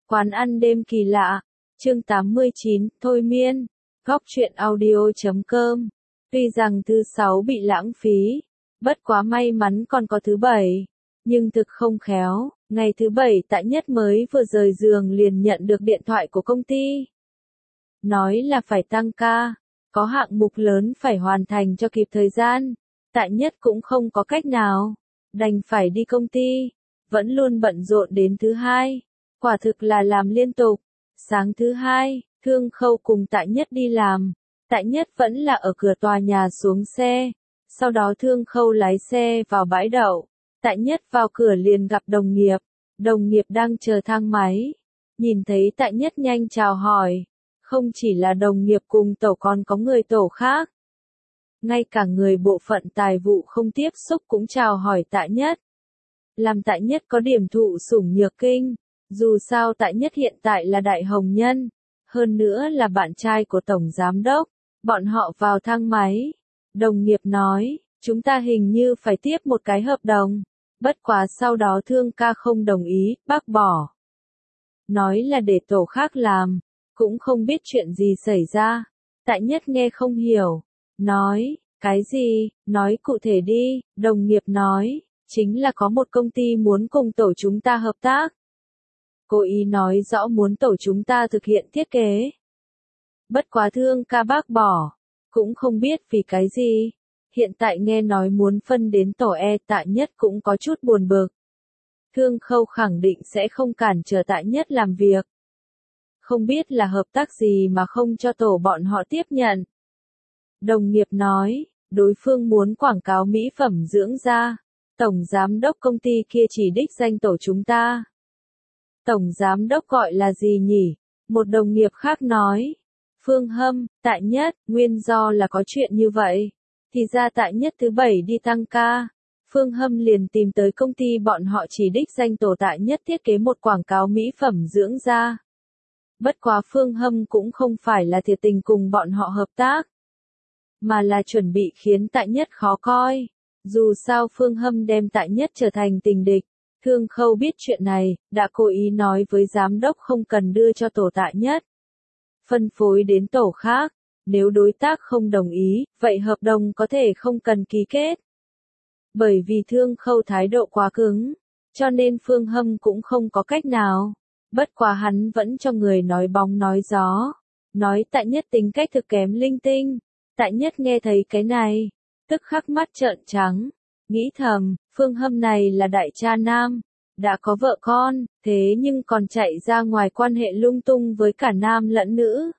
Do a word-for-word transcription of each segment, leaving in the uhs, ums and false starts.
Quán ăn đêm kỳ lạ, chương tám mươi chín, thôi miên, góc truyện audio.com. Tuy rằng thứ sáu bị lãng phí, bất quá may mắn còn có thứ bảy, nhưng thực không khéo, ngày thứ bảy Tạ Nhất mới vừa rời giường liền nhận được điện thoại của công ty. Nói là phải tăng ca, có hạng mục lớn phải hoàn thành cho kịp thời gian, Tạ Nhất cũng không có cách nào, đành phải đi công ty, vẫn luôn bận rộn đến thứ hai. Quả thực là làm liên tục. Sáng thứ hai, Thương Khâu cùng Tạ Nhất đi làm. Tạ Nhất vẫn là ở cửa tòa nhà xuống xe. Sau đó Thương Khâu lái xe vào bãi đậu. Tạ Nhất vào cửa liền gặp đồng nghiệp. Đồng nghiệp đang chờ thang máy. Nhìn thấy Tạ Nhất nhanh chào hỏi. Không chỉ là đồng nghiệp cùng tổ còn có người tổ khác. Ngay cả người bộ phận tài vụ không tiếp xúc cũng chào hỏi Tạ Nhất. Làm Tạ Nhất có điểm thụ sủng nhược kinh. Dù sao Tạ Nhất hiện tại là đại hồng nhân, hơn nữa là bạn trai của tổng giám đốc, bọn họ vào thang máy. Đồng nghiệp nói, chúng ta hình như phải tiếp một cái hợp đồng, bất quá sau đó Thương ca không đồng ý, bác bỏ. Nói là để tổ khác làm, cũng không biết chuyện gì xảy ra. Tạ Nhất nghe không hiểu, nói, cái gì, nói cụ thể đi. Đồng nghiệp nói, chính là có một công ty muốn cùng tổ chúng ta hợp tác. Cô ý nói rõ muốn tổ chúng ta thực hiện thiết kế. Bất quá Thương ca bác bỏ, cũng không biết vì cái gì. Hiện tại nghe nói muốn phân đến tổ E, Tạ Nhất cũng có chút buồn bực. Thương Khâu khẳng định sẽ không cản trở Tạ Nhất làm việc. Không biết là hợp tác gì mà không cho tổ bọn họ tiếp nhận. Đồng nghiệp nói, đối phương muốn quảng cáo mỹ phẩm dưỡng da. Tổng giám đốc công ty kia chỉ đích danh tổ chúng ta. Tổng giám đốc gọi là gì nhỉ? Một đồng nghiệp khác nói. Phương Hâm, Tạ Nhất, nguyên do là có chuyện như vậy. Thì ra Tạ Nhất thứ bảy đi tăng ca. Phương Hâm liền tìm tới công ty bọn họ chỉ đích danh tổ Tạ Nhất thiết kế một quảng cáo mỹ phẩm dưỡng da. Bất quá Phương Hâm cũng không phải là thiệt tình cùng bọn họ hợp tác, mà là chuẩn bị khiến Tạ Nhất khó coi. Dù sao Phương Hâm đem Tạ Nhất trở thành tình địch. Thương Khâu biết chuyện này, đã cố ý nói với giám đốc không cần đưa cho tổ Tạ Nhất. Phân phối đến tổ khác, nếu đối tác không đồng ý, vậy hợp đồng có thể không cần ký kết. Bởi vì Thương Khâu thái độ quá cứng, cho nên Phương Hâm cũng không có cách nào. Bất quá hắn vẫn cho người nói bóng nói gió, nói Tạ Nhất tính cách thực kém linh tinh. Tạ Nhất nghe thấy cái này, tức khắc mắt trợn trắng. Nghĩ thầm, Phương Hâm này là đại cha nam, đã có vợ con, thế nhưng còn chạy ra ngoài quan hệ lung tung với cả nam lẫn nữ.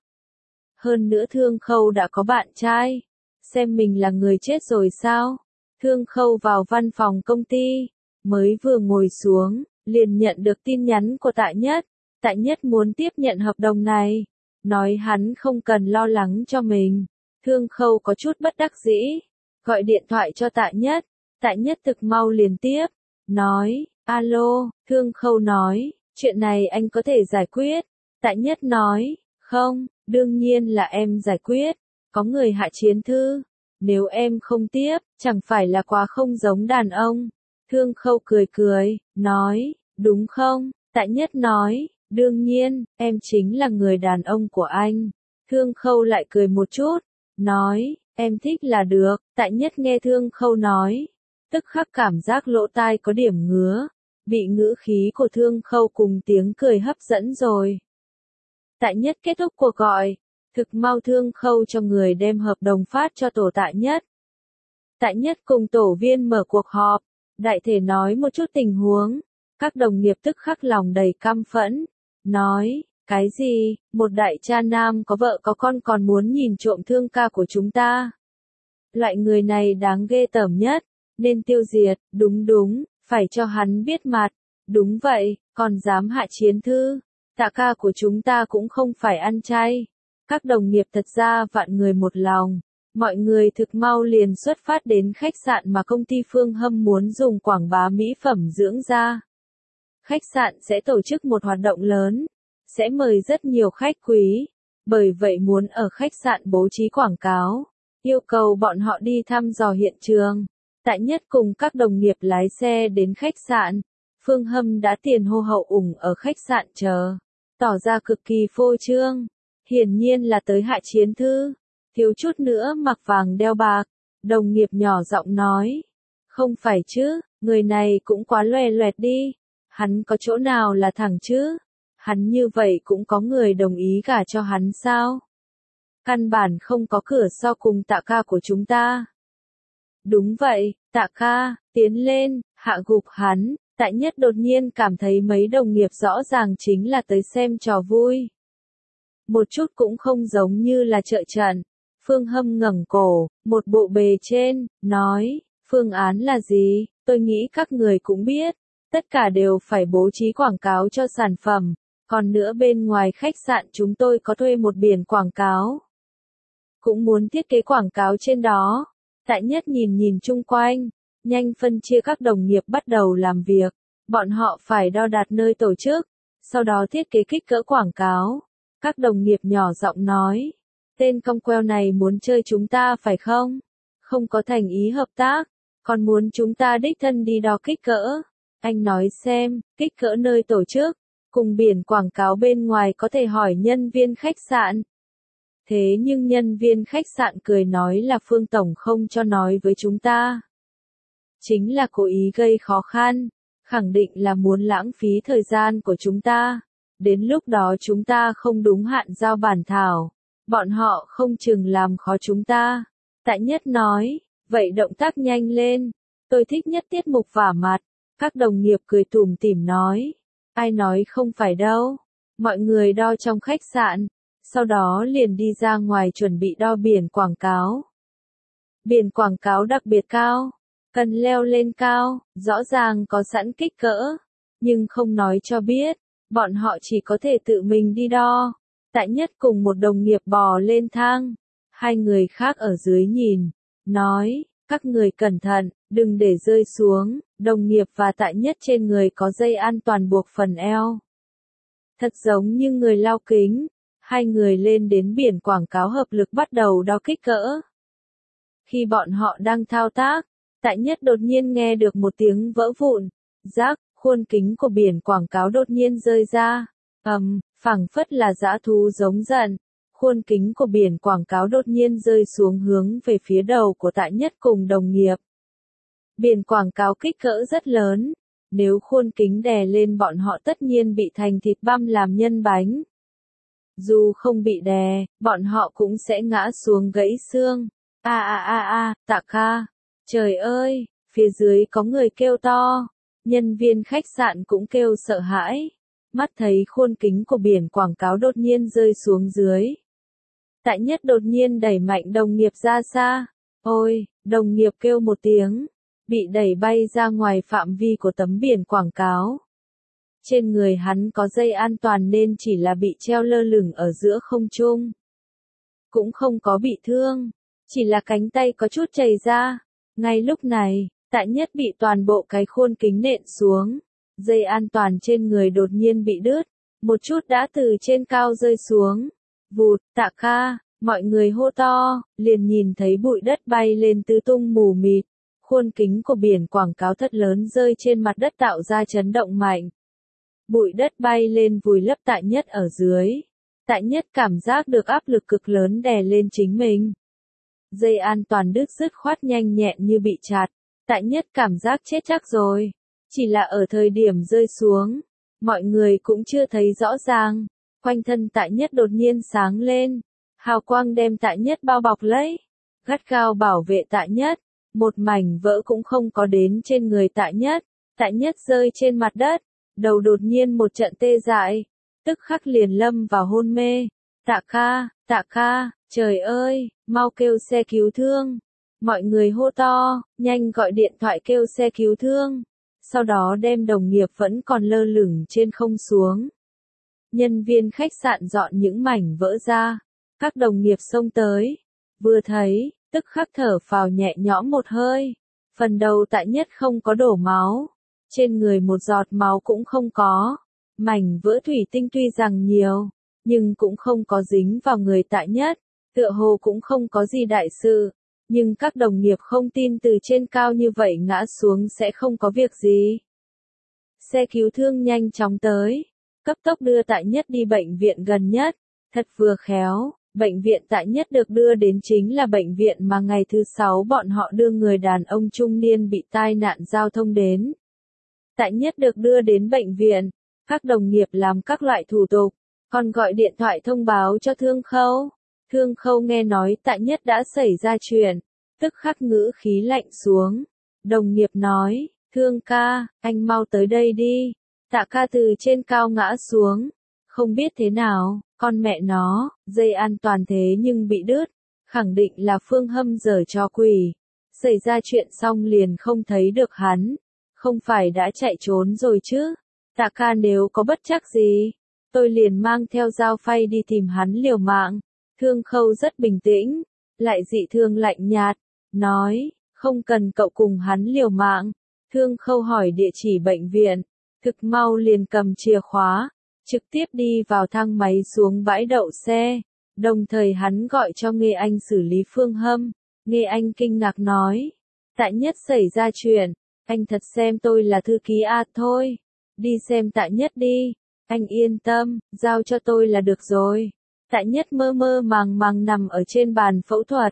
Hơn nữa Thương Khâu đã có bạn trai, xem mình là người chết rồi sao? Thương Khâu vào văn phòng công ty, mới vừa ngồi xuống, liền nhận được tin nhắn của Tạ Nhất. Tạ Nhất muốn tiếp nhận hợp đồng này, nói hắn không cần lo lắng cho mình. Thương Khâu có chút bất đắc dĩ, gọi điện thoại cho Tạ Nhất. Tạ Nhất thực mau liền tiếp, nói, alo, Thương Khâu nói, chuyện này anh có thể giải quyết. Tạ Nhất nói, không, đương nhiên là em giải quyết, có người hạ chiến thư, nếu em không tiếp, chẳng phải là quá không giống đàn ông. Thương Khâu cười cười, nói, đúng không? Tạ Nhất nói, đương nhiên, em chính là người đàn ông của anh. Thương Khâu lại cười một chút, nói, em thích là được. Tạ Nhất nghe Thương Khâu nói, tức khắc cảm giác lỗ tai có điểm ngứa, bị ngữ khí của Thương Khâu cùng tiếng cười hấp dẫn rồi. Tạ Nhất kết thúc cuộc gọi, thực mau Thương Khâu cho người đem hợp đồng phát cho tổ Tạ Nhất. Tạ Nhất cùng tổ viên mở cuộc họp, đại thể nói một chút tình huống, các đồng nghiệp tức khắc lòng đầy căm phẫn, nói, cái gì, một đại cha nam có vợ có con còn muốn nhìn trộm Thương ca của chúng ta. Loại người này đáng ghê tởm nhất. Nên tiêu diệt, đúng đúng, phải cho hắn biết mặt. Đúng vậy, còn dám hạ chiến thư. Tạ ca của chúng ta cũng không phải ăn chay. Các đồng nghiệp thật ra vạn người một lòng. Mọi người thực mau liền xuất phát đến khách sạn mà công ty Phương Hâm muốn dùng quảng bá mỹ phẩm dưỡng da. Khách sạn sẽ tổ chức một hoạt động lớn, sẽ mời rất nhiều khách quý. Bởi vậy muốn ở khách sạn bố trí quảng cáo, yêu cầu bọn họ đi thăm dò hiện trường. Tạ Nhất cùng các đồng nghiệp lái xe đến khách sạn. Phương Hâm đã tiền hô hậu ủng ở khách sạn chờ. tỏ ra cực kỳ phô trương. Hiển nhiên là tới Hạ Chiến Thư, thiếu chút nữa mặc vàng đeo bạc. Đồng nghiệp nhỏ giọng nói, không phải chứ, người này cũng quá loè loẹt đi, hắn có chỗ nào là thẳng chứ, hắn như vậy cũng có người đồng ý gả cho hắn sao? Căn bản không có cửa so cùng Tạ ca của chúng ta. Đúng vậy, Tạ ca, tiến lên, hạ gục hắn. Tạ Nhất đột nhiên cảm thấy mấy đồng nghiệp rõ ràng chính là tới xem trò vui. Một chút cũng không giống như là trợ trận. Phương Hâm ngẩng cổ, một bộ bề trên, nói, phương án là gì, tôi nghĩ các người cũng biết. Tất cả đều phải bố trí quảng cáo cho sản phẩm. Còn nữa bên ngoài khách sạn chúng tôi có thuê một biển quảng cáo. Cũng muốn thiết kế quảng cáo trên đó. Tạ Nhất nhìn nhìn chung quanh, nhanh phân chia các đồng nghiệp bắt đầu làm việc. Bọn họ phải đo đạc nơi tổ chức, sau đó thiết kế kích cỡ quảng cáo. Các đồng nghiệp nhỏ giọng nói, tên cong queo này muốn chơi chúng ta phải không? Không có thành ý hợp tác, còn muốn chúng ta đích thân đi đo kích cỡ. Anh nói xem, kích cỡ nơi tổ chức, cùng biển quảng cáo bên ngoài có thể hỏi nhân viên khách sạn. Thế nhưng nhân viên khách sạn cười nói là Phương Tổng không cho nói với chúng ta. Chính là cố ý gây khó khăn, khẳng định là muốn lãng phí thời gian của chúng ta. Đến lúc đó chúng ta không đúng hạn giao bản thảo, bọn họ không chừng làm khó chúng ta. Tạ Nhất nói, vậy động tác nhanh lên, tôi thích nhất tiết mục vả mặt. Các đồng nghiệp cười tủm tỉm nói, ai nói không phải đâu. Mọi người đo trong khách sạn, sau đó liền đi ra ngoài chuẩn bị đo biển quảng cáo. Biển quảng cáo đặc biệt cao, cần leo lên cao, rõ ràng có sẵn kích cỡ, nhưng không nói cho biết, bọn họ chỉ có thể tự mình đi đo. Tạ Nhất cùng một đồng nghiệp bò lên thang, hai người khác ở dưới nhìn, nói, các người cẩn thận, đừng để rơi xuống. Đồng nghiệp và Tạ Nhất trên người có dây an toàn buộc phần eo. Thật giống như người lao kính, hai người lên đến biển quảng cáo hợp lực bắt đầu đo kích cỡ. Khi bọn họ đang thao tác, Tạ Nhất đột nhiên nghe được một tiếng vỡ vụn, rác, khuôn kính của biển quảng cáo đột nhiên rơi ra, ầm, um, phảng phất là dã thú giống giận. Khuôn kính của biển quảng cáo đột nhiên rơi xuống hướng về phía đầu của Tạ Nhất cùng đồng nghiệp. Biển quảng cáo kích cỡ rất lớn, nếu khuôn kính đè lên bọn họ tất nhiên bị thành thịt băm làm nhân bánh. Dù không bị đè, bọn họ cũng sẽ ngã xuống gãy xương. A a a a, Tạ ca, trời ơi, phía dưới có người kêu to, nhân viên khách sạn cũng kêu sợ hãi, mắt thấy khuôn kính của biển quảng cáo đột nhiên rơi xuống dưới. Tạ Nhất đột nhiên đẩy mạnh đồng nghiệp ra xa, ôi, đồng nghiệp kêu một tiếng, bị đẩy bay ra ngoài phạm vi của tấm biển quảng cáo. Trên người hắn có dây an toàn nên chỉ là bị treo lơ lửng ở giữa không trung. Cũng không có bị thương, chỉ là cánh tay có chút chảy ra. Ngay lúc này, Tạ Nhất bị toàn bộ cái khuôn kính nện xuống. Dây an toàn trên người đột nhiên bị đứt, một chút đã từ trên cao rơi xuống. Vụt, Tạ ca, mọi người hô to, liền nhìn thấy bụi đất bay lên tứ tung mù mịt. Khuôn kính của biển quảng cáo thật lớn rơi trên mặt đất tạo ra chấn động mạnh. Bụi đất bay lên vùi lấp Tạ Nhất ở dưới. Tạ Nhất cảm giác được áp lực cực lớn đè lên chính mình. Dây an toàn đứt dứt khoát nhanh nhẹn như bị chặt. Tạ Nhất cảm giác chết chắc rồi. Chỉ là ở thời điểm rơi xuống, mọi người cũng chưa thấy rõ ràng. Quanh thân Tạ Nhất đột nhiên sáng lên. Hào quang đem Tạ Nhất bao bọc lấy. Gắt gao bảo vệ Tạ Nhất. Một mảnh vỡ cũng không có đến trên người Tạ Nhất. Tạ Nhất rơi trên mặt đất. Đầu đột nhiên một trận tê dại. Tức khắc liền lâm vào hôn mê. Tạ ca, Tạ ca, trời ơi, mau kêu xe cứu thương. Mọi người hô to, nhanh gọi điện thoại kêu xe cứu thương. Sau đó đem đồng nghiệp vẫn còn lơ lửng trên không xuống. Nhân viên khách sạn dọn những mảnh vỡ ra. Các đồng nghiệp xông tới. Vừa thấy, tức khắc thở phào nhẹ nhõm một hơi. Phần đầu Tạ Nhất không có đổ máu. Trên người một giọt máu cũng không có. Mảnh vỡ thủy tinh tuy rằng nhiều, nhưng cũng không có dính vào người Tạ Nhất. Tựa hồ cũng không có gì đại sự. Nhưng các đồng nghiệp không tin từ trên cao như vậy ngã xuống sẽ không có việc gì. Xe cứu thương nhanh chóng tới. cấp tốc đưa Tạ Nhất đi bệnh viện gần nhất. Thật vừa khéo, bệnh viện Tạ Nhất được đưa đến chính là bệnh viện mà ngày thứ sáu bọn họ đưa người đàn ông trung niên bị tai nạn giao thông đến. Tạ Nhất được đưa đến bệnh viện, các đồng nghiệp làm các loại thủ tục, còn gọi điện thoại thông báo cho Thương Khâu. Thương Khâu nghe nói Tạ Nhất đã xảy ra chuyện, tức khắc ngữ khí lạnh xuống. Đồng nghiệp nói, Thương ca, anh mau tới đây đi. Tạ ca từ trên cao ngã xuống, không biết thế nào, con mẹ nó, dây an toàn thế nhưng bị đứt, khẳng định là Phương Hâm giở trò quỷ. Xảy ra chuyện xong liền không thấy được hắn, không phải đã chạy trốn rồi chứ. Tạ ca nếu có bất trắc gì, tôi liền mang theo dao phay đi tìm hắn liều mạng. Thương Khâu rất bình tĩnh, lại dị thương lạnh nhạt, nói, không cần cậu cùng hắn liều mạng. Thương Khâu hỏi địa chỉ bệnh viện, thực mau liền cầm chìa khóa, trực tiếp đi vào thang máy xuống bãi đậu xe, đồng thời hắn gọi cho Nghê Anh xử lý Phương Hâm. Nghê Anh kinh ngạc nói, Tạ Nhất xảy ra chuyện, anh thật xem tôi là thư ký à thôi, đi xem Tạ Nhất đi, anh yên tâm, giao cho tôi là được rồi. Tạ Nhất mơ mơ màng màng nằm ở trên bàn phẫu thuật.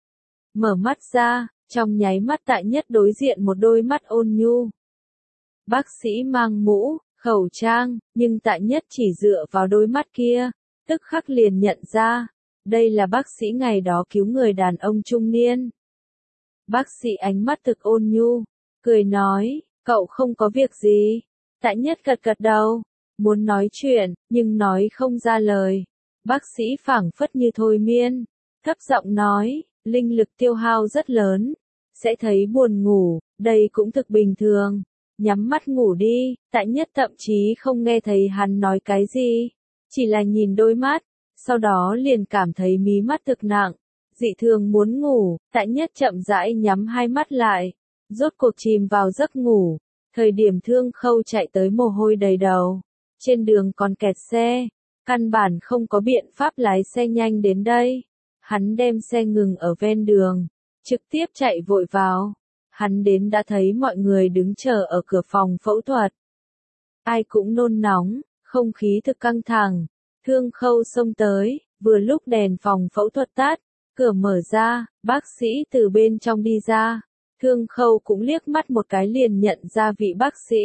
Mở mắt ra, trong nháy mắt Tạ Nhất đối diện một đôi mắt ôn nhu. Bác sĩ mang mũ, khẩu trang, nhưng Tạ Nhất chỉ dựa vào đôi mắt kia, tức khắc liền nhận ra, đây là bác sĩ ngày đó cứu người đàn ông trung niên. Bác sĩ ánh mắt thực ôn nhu, cười nói, cậu không có việc gì. Tạ Nhất gật gật đầu, muốn nói chuyện, nhưng nói không ra lời. Bác sĩ phảng phất như thôi miên, thấp giọng nói, linh lực tiêu hao rất lớn, sẽ thấy buồn ngủ, đây cũng thực bình thường. Nhắm mắt ngủ đi. Tạ Nhất thậm chí không nghe thấy hắn nói cái gì, chỉ là nhìn đôi mắt, sau đó liền cảm thấy mí mắt thực nặng, dị thường muốn ngủ. Tạ Nhất chậm rãi nhắm hai mắt lại, rốt cuộc chìm vào giấc ngủ. Thời điểm Thương Khâu chạy tới mồ hôi đầy đầu, trên đường còn kẹt xe, căn bản không có biện pháp lái xe nhanh đến đây. Hắn đem xe ngừng ở ven đường, trực tiếp chạy vội vào. Hắn đến đã thấy mọi người đứng chờ ở cửa phòng phẫu thuật. Ai cũng nôn nóng, không khí thực căng thẳng. Thương Khâu xông tới, vừa lúc đèn phòng phẫu thuật tắt, cửa mở ra, bác sĩ từ bên trong đi ra. Thương Khâu cũng liếc mắt một cái liền nhận ra vị bác sĩ.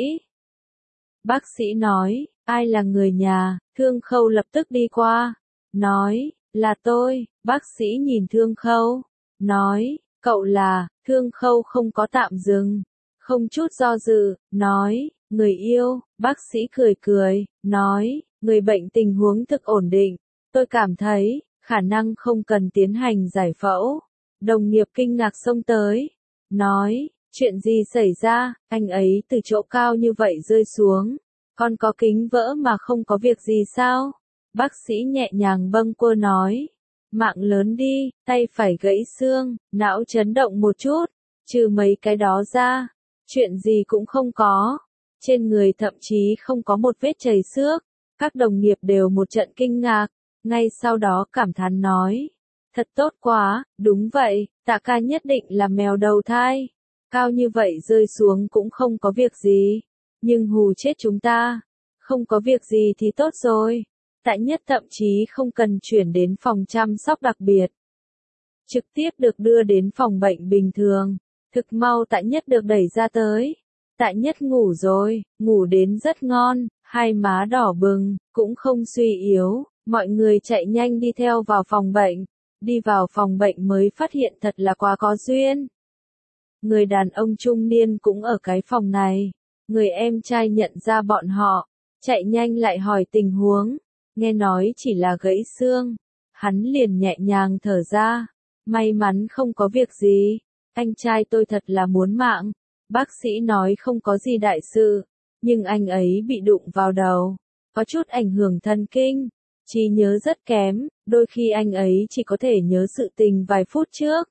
Bác sĩ nói, ai là người nhà? Thương Khâu lập tức đi qua, nói, là tôi. Bác sĩ nhìn Thương Khâu, nói, cậu là? Thương Khâu không có tạm dừng, không chút do dự, nói, người yêu. Bác sĩ cười cười, nói, người bệnh tình huống thực ổn định, tôi cảm thấy, khả năng không cần tiến hành giải phẫu. Đồng nghiệp kinh ngạc xông tới, nói, chuyện gì xảy ra, anh ấy từ chỗ cao như vậy rơi xuống, còn có kính vỡ mà không có việc gì sao? Bác sĩ nhẹ nhàng bâng quơ nói, mạng lớn đi, tay phải gãy xương, não chấn động một chút, trừ mấy cái đó ra, chuyện gì cũng không có. Trên người thậm chí không có một vết chảy xước. Các đồng nghiệp đều một trận kinh ngạc, ngay sau đó cảm thán nói, thật tốt quá, đúng vậy, Tạ ca nhất định là mèo đầu thai, cao như vậy rơi xuống cũng không có việc gì, nhưng hù chết chúng ta. Không có việc gì thì tốt rồi. Tạ Nhất thậm chí không cần chuyển đến phòng chăm sóc đặc biệt, trực tiếp được đưa đến phòng bệnh bình thường. Thực mau Tạ Nhất được đẩy ra tới. Tạ Nhất ngủ rồi, ngủ đến rất ngon, hai má đỏ bừng, cũng không suy yếu. Mọi người chạy nhanh đi theo vào phòng bệnh. Đi vào phòng bệnh mới phát hiện thật là quá có duyên. Người đàn ông trung niên cũng ở cái phòng này. Người em trai nhận ra bọn họ, chạy nhanh lại hỏi tình huống. Nghe nói chỉ là gãy xương, hắn liền nhẹ nhàng thở ra. May mắn không có việc gì, anh trai tôi thật là muốn mạng. Bác sĩ nói không có gì đại sự, nhưng anh ấy bị đụng vào đầu, có chút ảnh hưởng thần kinh, trí nhớ rất kém, đôi khi anh ấy chỉ có thể nhớ sự tình vài phút trước.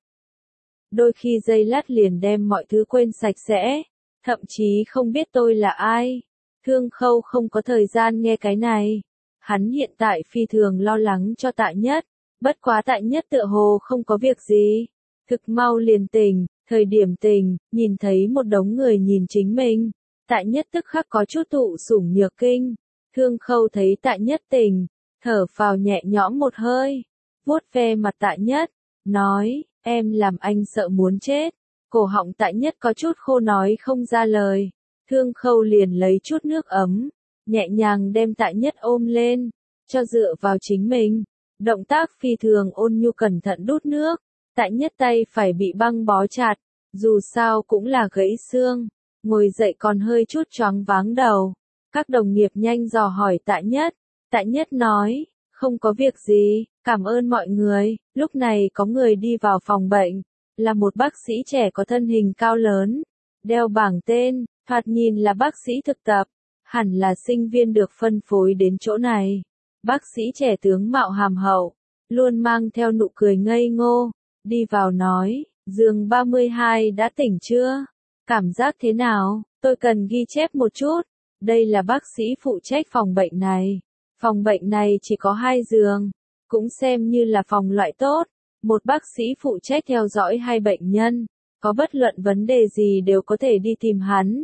Đôi khi giây lát liền đem mọi thứ quên sạch sẽ, thậm chí không biết tôi là ai. Thương Khâu không có thời gian nghe cái này. Hắn hiện tại phi thường lo lắng cho Tạ Nhất, bất quá Tạ Nhất tựa hồ không có việc gì. Thực mau liền tỉnh, thời điểm tỉnh, nhìn thấy một đống người nhìn chính mình. Tạ Nhất tức khắc có chút thụ sủng nhược kinh, Thương Khâu thấy Tạ Nhất tỉnh, thở phào nhẹ nhõm một hơi, vuốt ve mặt Tạ Nhất, nói, em làm anh sợ muốn chết. Cổ họng Tạ Nhất có chút khô nói không ra lời. Thương Khâu liền lấy chút nước ấm, nhẹ nhàng đem Tạ Nhất ôm lên, cho dựa vào chính mình. Động tác phi thường ôn nhu cẩn thận đút nước. Tạ Nhất tay phải bị băng bó chặt, dù sao cũng là gãy xương, ngồi dậy còn hơi chút choáng váng đầu. Các đồng nghiệp nhanh dò hỏi Tạ Nhất. Tạ Nhất nói, không có việc gì, cảm ơn mọi người. Lúc này có người đi vào phòng bệnh, là một bác sĩ trẻ có thân hình cao lớn, đeo bảng tên, thoạt nhìn là bác sĩ thực tập, hẳn là sinh viên được phân phối đến chỗ này. Bác sĩ trẻ tướng mạo hàm hậu, luôn mang theo nụ cười ngây ngô, đi vào nói, giường ba mươi hai đã tỉnh chưa? Cảm giác thế nào? Tôi cần ghi chép một chút. Đây là bác sĩ phụ trách phòng bệnh này. Phòng bệnh này chỉ có hai giường, cũng xem như là phòng loại tốt. Một bác sĩ phụ trách theo dõi hai bệnh nhân, có bất luận vấn đề gì đều có thể đi tìm hắn.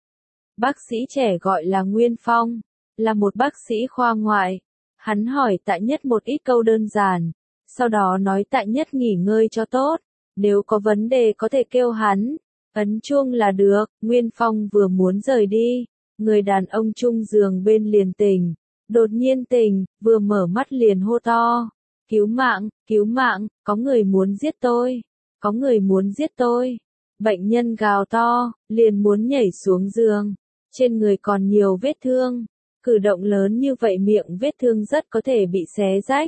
Bác sĩ trẻ gọi là Nguyên Phong, là một bác sĩ khoa ngoại. Hắn hỏi Tạ Nhất một ít câu đơn giản, sau đó nói Tạ Nhất nghỉ ngơi cho tốt, nếu có vấn đề có thể kêu hắn, ấn chuông là được. Nguyên Phong vừa muốn rời đi, người đàn ông chung giường bên liền tỉnh, đột nhiên tỉnh, vừa mở mắt liền hô to, cứu mạng, cứu mạng, có người muốn giết tôi, có người muốn giết tôi. Bệnh nhân gào to, liền muốn nhảy xuống giường, trên người còn nhiều vết thương, cử động lớn như vậy miệng vết thương rất có thể bị xé rách.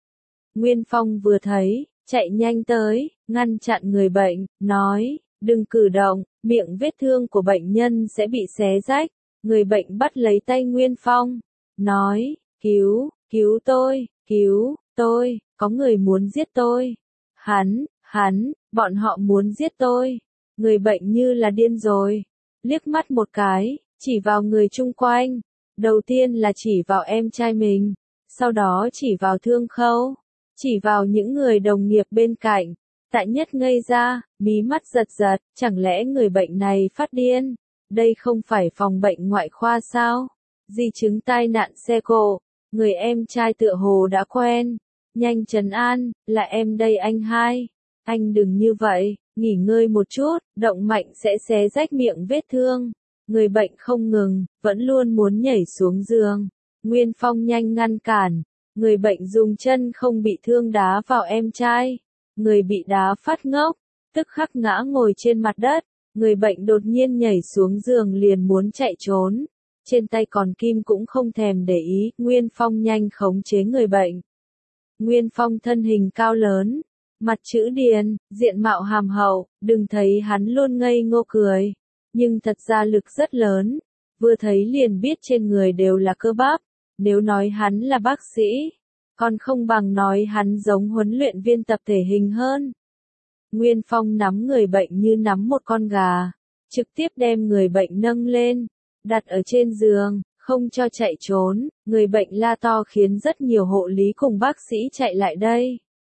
Nguyên Phong vừa thấy, chạy nhanh tới, ngăn chặn người bệnh, nói, đừng cử động, miệng vết thương của bệnh nhân sẽ bị xé rách. Người bệnh bắt lấy tay Nguyên Phong, nói, cứu, cứu tôi, cứu, tôi, có người muốn giết tôi. Hắn, hắn, bọn họ muốn giết tôi. Người bệnh như là điên rồi, liếc mắt một cái, chỉ vào người chung quanh. Đầu tiên là chỉ vào em trai mình, sau đó chỉ vào Thương Khâu, chỉ vào những người đồng nghiệp bên cạnh. Tạ Nhất ngây ra, mí mắt giật giật, chẳng lẽ người bệnh này phát điên? Đây không phải phòng bệnh ngoại khoa sao? Di chứng tai nạn xe cộ, người em trai tựa hồ đã quen. Nhanh trấn an, là em đây anh hai. Anh đừng như vậy, nghỉ ngơi một chút, động mạnh sẽ xé rách miệng vết thương. Người bệnh không ngừng, vẫn luôn muốn nhảy xuống giường. Nguyên Phong nhanh ngăn cản. Người bệnh dùng chân không bị thương đá vào em trai. Người bị đá phát ngốc, tức khắc ngã ngồi trên mặt đất. Người bệnh đột nhiên nhảy xuống giường liền muốn chạy trốn. Trên tay còn kim cũng không thèm để ý. Nguyên Phong nhanh khống chế người bệnh. Nguyên Phong thân hình cao lớn, mặt chữ điền, diện mạo hàm hậu, đừng thấy hắn luôn ngây ngô cười. Nhưng thật ra lực rất lớn, vừa thấy liền biết trên người đều là cơ bắp. Nếu nói hắn là bác sĩ, còn không bằng nói hắn giống huấn luyện viên tập thể hình hơn. Nguyên Phong nắm người bệnh như nắm một con gà, trực tiếp đem người bệnh nâng lên, đặt ở trên giường, không cho chạy trốn. Người bệnh la to khiến rất nhiều hộ lý cùng bác sĩ chạy lại đây.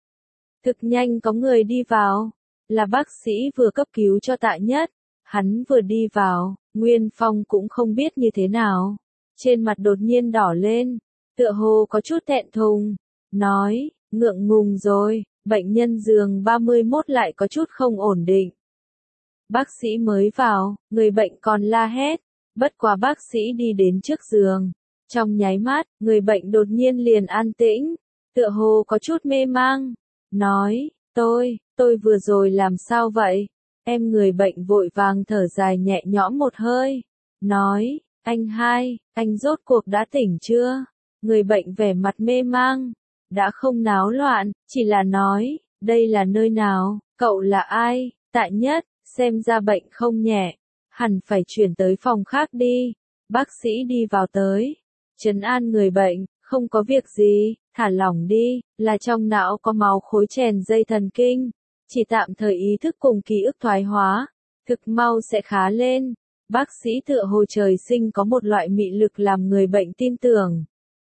Thực nhanh có người đi vào, là bác sĩ vừa cấp cứu cho Tạ Nhất. Hắn vừa đi vào, Nguyên Phong cũng không biết như thế nào, trên mặt đột nhiên đỏ lên, tựa hồ có chút thẹn thùng, nói, ngượng ngùng rồi, bệnh nhân giường ba mươi mốt lại có chút không ổn định. Bác sĩ mới vào, người bệnh còn la hét, bất quá bác sĩ đi đến trước giường, trong nháy mắt, người bệnh đột nhiên liền an tĩnh, tựa hồ có chút mê mang, nói, tôi, tôi vừa rồi làm sao vậy? Em người bệnh vội vàng thở dài nhẹ nhõm một hơi, nói, anh hai, anh rốt cuộc đã tỉnh chưa? Người bệnh vẻ mặt mê mang, đã không náo loạn, chỉ là nói, đây là nơi nào, cậu là ai? Tạ Nhất, xem ra bệnh không nhẹ, hẳn phải chuyển tới phòng khác đi. Bác sĩ đi vào tới, trấn an người bệnh, không có việc gì, thả lỏng đi, là trong não có máu khối chèn dây thần kinh. Chỉ tạm thời ý thức cùng ký ức thoái hóa, thực mau sẽ khá lên. Bác sĩ tựa hồ trời sinh có một loại mị lực làm người bệnh tin tưởng.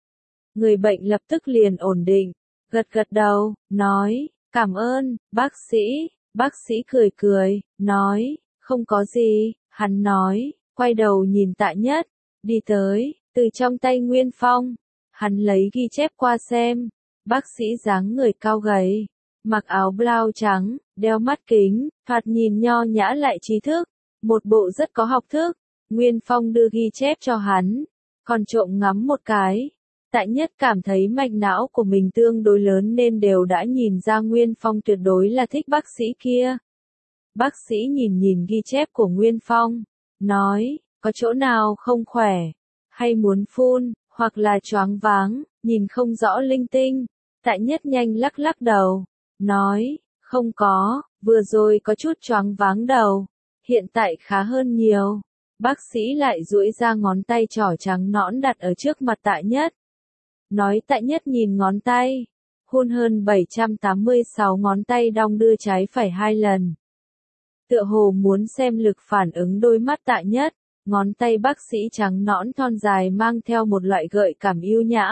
Người bệnh lập tức liền ổn định, gật gật đầu, nói, cảm ơn, bác sĩ. Bác sĩ cười cười, nói, không có gì. Hắn nói, quay đầu nhìn Tạ Nhất, đi tới, Từ trong tay Nguyên Phong, hắn lấy ghi chép qua xem. Bác sĩ dáng người cao gầy, mặc áo blau trắng, đeo mắt kính, thoạt nhìn nho nhã lại trí thức, một bộ rất có học thức. Nguyên Phong đưa ghi chép cho hắn, còn trộm ngắm một cái. Tại Nhất cảm thấy mạch não của mình tương đối lớn nên đều đã nhìn ra Nguyên Phong tuyệt đối là thích bác sĩ kia. Bác sĩ nhìn nhìn ghi chép của Nguyên Phong, nói, có chỗ nào không khỏe, hay muốn phun, hoặc là choáng váng, nhìn không rõ linh tinh. Tại Nhất nhanh lắc lắc đầu, nói, không có, vừa rồi có chút choáng váng đầu, hiện tại khá hơn nhiều. Bác sĩ lại duỗi ra ngón tay trỏ trắng nõn đặt ở trước mặt Tại Nhất. Nói Tại Nhất nhìn ngón tay, hun hơn bảy trăm tám mươi sáu ngón tay đong đưa trái phải hai lần. Tựa hồ muốn xem lực phản ứng đôi mắt Tại Nhất, ngón tay bác sĩ trắng nõn thon dài mang theo một loại gợi cảm yêu nhã.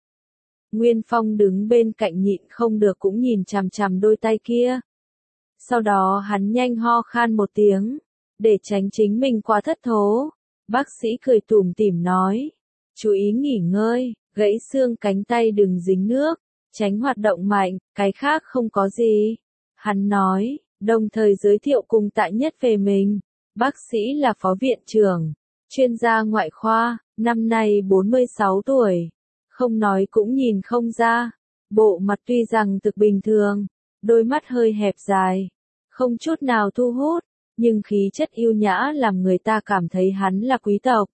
Nguyên Phong đứng bên cạnh nhịn không được cũng nhìn chằm chằm đôi tay kia. Sau đó hắn nhanh ho khan một tiếng, để tránh chính mình quá thất thố. Bác sĩ cười tủm tỉm nói, chú ý nghỉ ngơi, gãy xương cánh tay đừng dính nước, tránh hoạt động mạnh, cái khác không có gì. Hắn nói, đồng thời giới thiệu cùng Tại Nhất về mình. Bác sĩ là phó viện trưởng, chuyên gia ngoại khoa, năm nay bốn mươi sáu tuổi. Không nói cũng nhìn không ra. Bộ mặt tuy rằng thực bình thường, đôi mắt hơi hẹp dài, không chút nào thu hút, nhưng khí chất yêu nhã làm người ta cảm thấy hắn là quý tộc.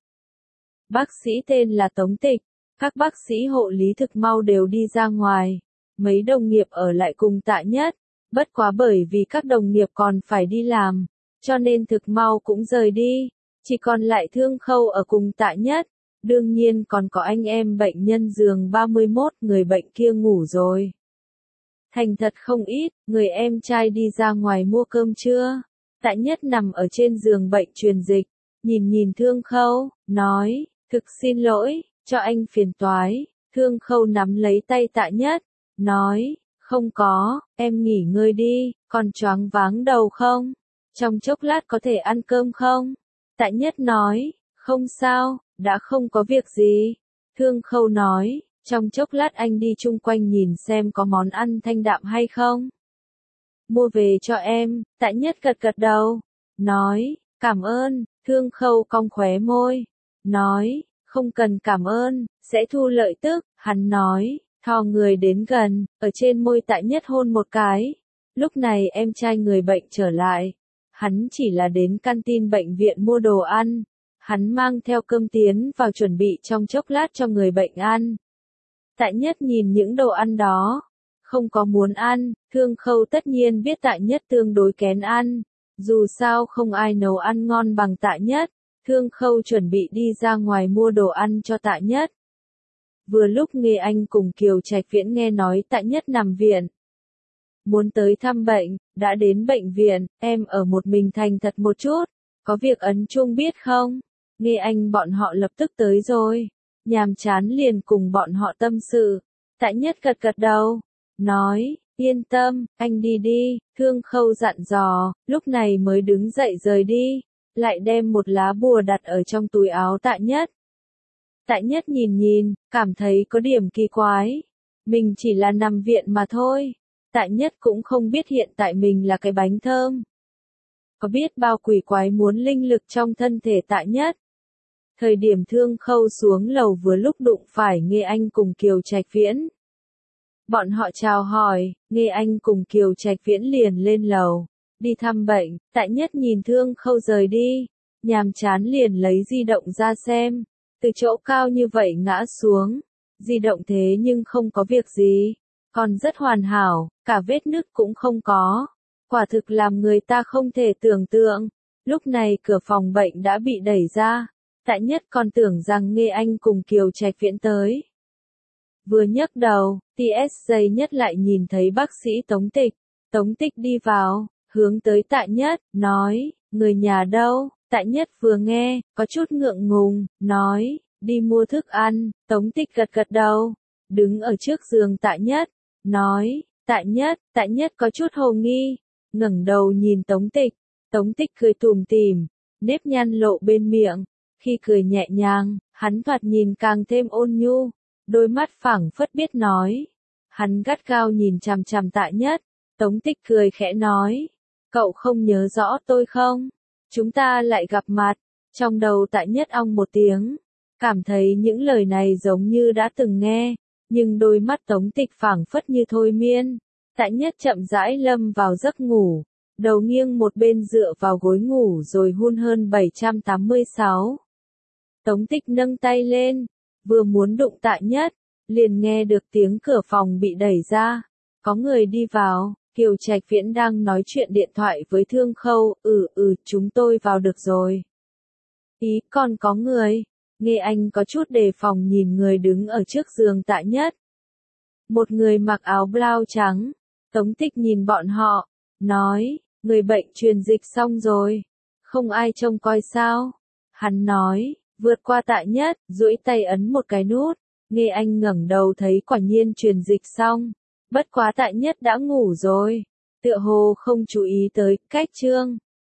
Bác sĩ tên là Tống Tịch, các bác sĩ hộ lý thực mau đều đi ra ngoài, mấy đồng nghiệp ở lại cùng Tại Nhất, bất quá bởi vì các đồng nghiệp còn phải đi làm, cho nên thực mau cũng rời đi, chỉ còn lại Thương Khâu ở cùng Tại Nhất. Đương nhiên còn có anh em bệnh nhân giường ba mươi mốt, người bệnh kia ngủ rồi. Thành thật không ít, người em trai đi ra ngoài mua cơm trưa. Tại Nhất nằm ở trên giường bệnh truyền dịch, nhìn nhìn Thương Khâu, nói, thực xin lỗi, cho anh phiền toái. Thương Khâu nắm lấy tay Tại Nhất, nói, không có, em nghỉ ngơi đi, còn choáng váng đầu không? Trong chốc lát có thể ăn cơm không? Tại Nhất nói, không sao, đã không có việc gì. Thương Khâu nói, trong chốc lát anh đi chung quanh nhìn xem có món ăn thanh đạm hay không. Mua về cho em. Tại Nhất gật gật đầu, nói, cảm ơn. Thương Khâu cong khóe môi, nói, không cần cảm ơn, sẽ thu lợi tức. Hắn nói, thò người đến gần, ở trên môi Tại Nhất hôn một cái. Lúc này em trai người bệnh trở lại, hắn chỉ là đến canteen bệnh viện mua đồ ăn. Hắn mang theo cơm tiến vào chuẩn bị trong chốc lát cho người bệnh ăn. Tại Nhất nhìn những đồ ăn đó, không có muốn ăn. Thương Khâu tất nhiên biết Tại Nhất tương đối kén ăn, dù sao không ai nấu ăn ngon bằng Tại Nhất. Thương Khâu chuẩn bị đi ra ngoài mua đồ ăn cho Tại Nhất. Vừa lúc Nghê Anh cùng Kiều Trạch Viễn nghe nói Tại Nhất nằm viện, muốn tới thăm bệnh, đã đến bệnh viện. Em ở một mình thành thật một chút, có việc ấn chung biết không? Nghê Anh bọn họ lập tức tới rồi, nhàm chán liền cùng bọn họ tâm sự. Tại Nhất gật gật đầu, nói, yên tâm, anh đi đi. Thương Khâu dặn dò, lúc này mới đứng dậy rời đi, lại đem một lá bùa đặt ở trong túi áo Tại Nhất. Tại Nhất nhìn nhìn, cảm thấy có điểm kỳ quái, mình chỉ là nằm viện mà thôi. Tại Nhất cũng không biết hiện tại mình là cái bánh thơm. Có biết bao quỷ quái muốn linh lực trong thân thể Tại Nhất. Thời điểm Thương Khâu xuống lầu vừa lúc đụng phải Nghê Anh cùng Kiều Trạch Viễn. Bọn họ chào hỏi, Nghê Anh cùng Kiều Trạch Viễn liền lên lầu, đi thăm bệnh. Tại Nhất nhìn Thương Khâu rời đi, nhàm chán liền lấy di động ra xem, từ chỗ cao như vậy ngã xuống, di động thế nhưng không có việc gì, còn rất hoàn hảo, cả vết nứt cũng không có, quả thực làm người ta không thể tưởng tượng. Lúc này cửa phòng bệnh đã bị đẩy ra. Tại Nhất còn tưởng rằng Nghê Anh cùng Kiều Trạch Viễn tới. Vừa nhấc đầu, tê ét giây Nhất lại nhìn thấy bác sĩ Tống Tịch. Tống Tịch đi vào, hướng tới Tại Nhất, nói, người nhà đâu? Tại Nhất vừa nghe, có chút ngượng ngùng, nói, đi mua thức ăn. Tống Tịch gật gật đầu, đứng ở trước giường Tại Nhất, nói, Tại Nhất. Tại Nhất có chút hồ nghi, ngẩng đầu nhìn Tống Tịch. Tống Tịch cười tủm tỉm, nếp nhăn lộ bên miệng. Khi cười nhẹ nhàng, Hắn thoạt nhìn càng thêm ôn nhu, đôi mắt phảng phất biết nói. Hắn gắt gao nhìn chằm chằm Tạ Nhất, Tống Tích cười khẽ nói, cậu không nhớ rõ tôi không? Chúng ta lại gặp mặt. Trong đầu Tạ Nhất ong một tiếng, cảm thấy những lời này giống như đã từng nghe, nhưng đôi mắt Tống Tịch phảng phất như thôi miên. Tạ Nhất chậm rãi lâm vào giấc ngủ, đầu nghiêng một bên dựa vào gối ngủ rồi hun hơn bảy trăm tám mươi sáu. Tống Tịch nâng tay lên, vừa muốn đụng Tạ Nhất, liền nghe được tiếng cửa phòng bị đẩy ra, có người đi vào. Kiều Trạch Viễn đang nói chuyện điện thoại với Thương Khâu, ừ ừ, chúng tôi vào được rồi. Ý, còn có người. Nghe anh có chút đề phòng nhìn người đứng ở trước giường Tạ Nhất. Một người mặc áo blau trắng. Tống Tích nhìn bọn họ, nói, người bệnh truyền dịch xong rồi. Không ai trông coi sao? Hắn nói, vượt qua Tạ Nhất, duỗi tay ấn một cái nút. Nghe anh ngẩng đầu thấy quả nhiên truyền dịch xong. Bất quá Tạ Nhất đã ngủ rồi. Tựa hồ không chú ý tới cách chương.